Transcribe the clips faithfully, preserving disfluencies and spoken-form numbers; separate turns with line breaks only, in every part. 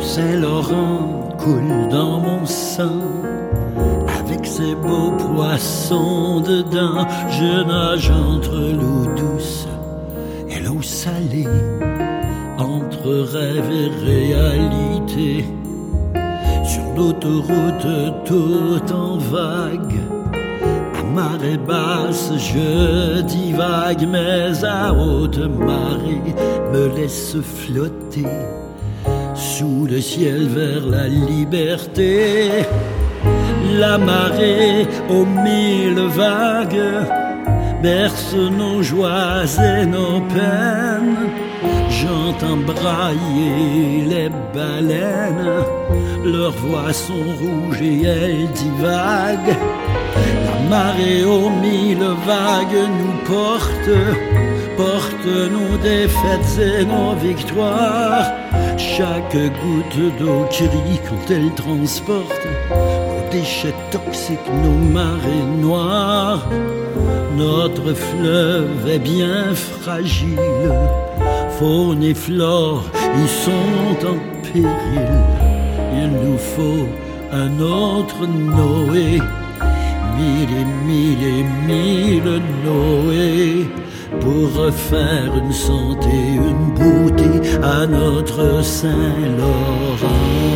Saint-Laurent coule dans mon sang, avec ses beaux poissons dedans. Je nage entre l'eau douce et l'eau salée, entre rêve et réalité, sur l'autoroute tout en vague. À marée basse je divague, mais à haute marée me laisse flotter sous le ciel vers la liberté. La marée aux mille vagues berce nos joies et nos peines. J'entends brailler les baleines, leurs voix sont rouges et elles divaguent. La marée aux mille vagues nous porte, porte nos défaites et nos victoires. Chaque goutte d'eau crie quand elle transporte nos déchets toxiques, nos marées noires. Notre fleuve est bien fragile, faune et flore y sont en péril. Il nous faut un autre Noé, mille et mille et mille Noé, pour refaire une santé, une beauté à notre Saint-Laurent.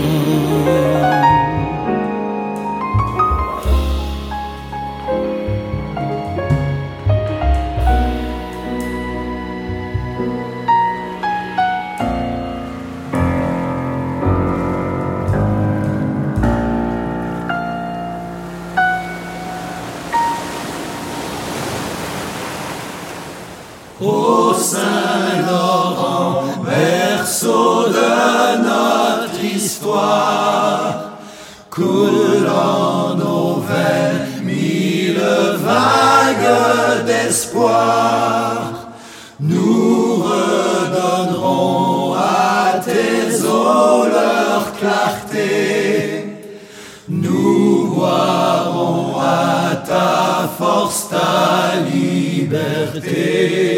Ô Saint-Laurent, berceau de notre histoire, coule en nos veines mille vagues d'espoir. Nous redonnerons à tes eaux leur clarté, nous boirons à ta force, ta liberté.